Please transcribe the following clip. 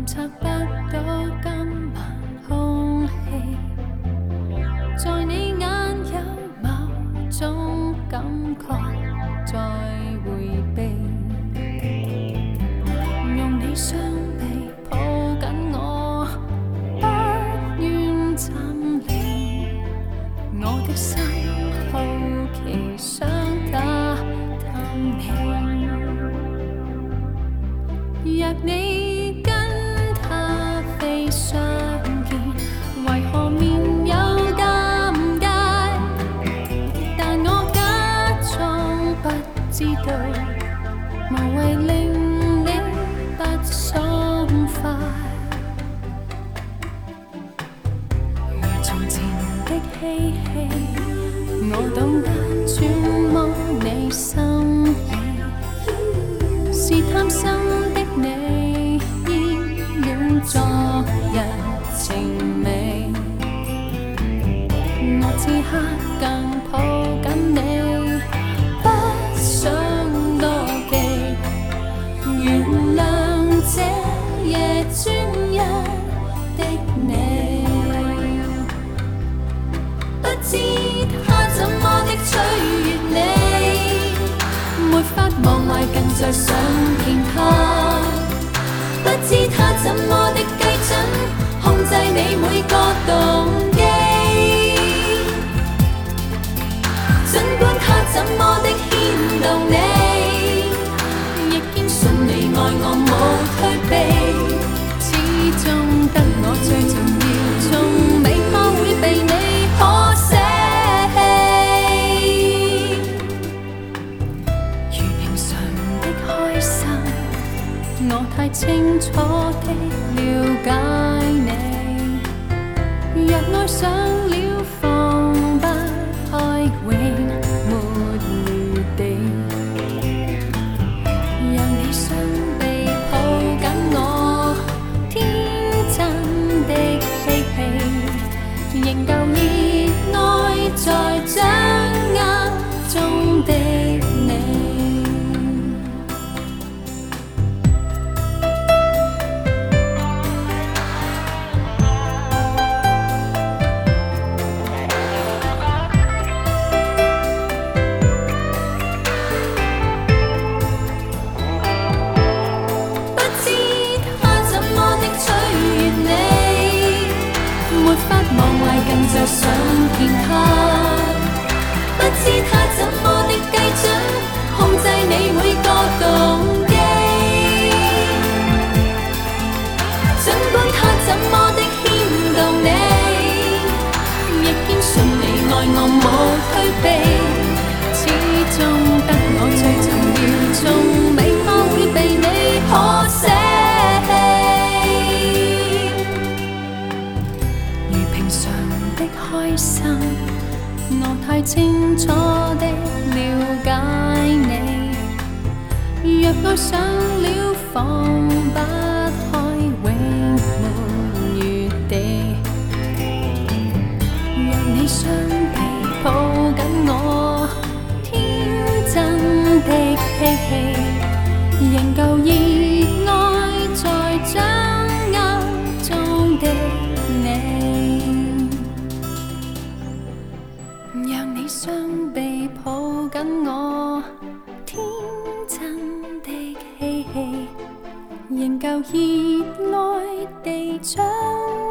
察不到今晚空氣，在你眼有某種感覺在迴避，用你雙臂抱緊我，不願暫離，我的心好奇想打探你，若你跟他非相見，為何面有尷尬？但我假裝不知道，無謂令你不爽快。如從前的嬉戲，我懂得揣摩你心意，是貪心的你依戀昨日情味，我此刻更抱緊你，不想多記，原諒這夜專一的你，不知他怎麼的取悅你，沒法忘懷更再想見他，不知他怎麼的計準，控制你每個動機，儘管他怎麼的牽動你，亦堅信你愛我無退避，始終得我最重要，從未怕會被你可捨棄。如平常的開心，我太清楚的了解你，若愛上了放不開，永沒餘地，讓你雙臂抱緊我，天真的嬉戲，仍舊熱愛在掌握中的你。不知他怎麼的取悅你，沒法忘懷更再想見他，不知他怎麼的計準，控制你每個動機，儘管他怎麼的牽動你，亦堅信你愛我無退避，始終得我最重要，從未怕會被你可捨棄。如平常的開心，我太清楚的了解你，若愛上了放不開，永沒餘地，讓你雙臂抱緊我，天真的嬉戲，仍舊熱愛在掌握中的你，讓你雙臂抱緊我，天真的嬉戲，仍舊熱愛地掌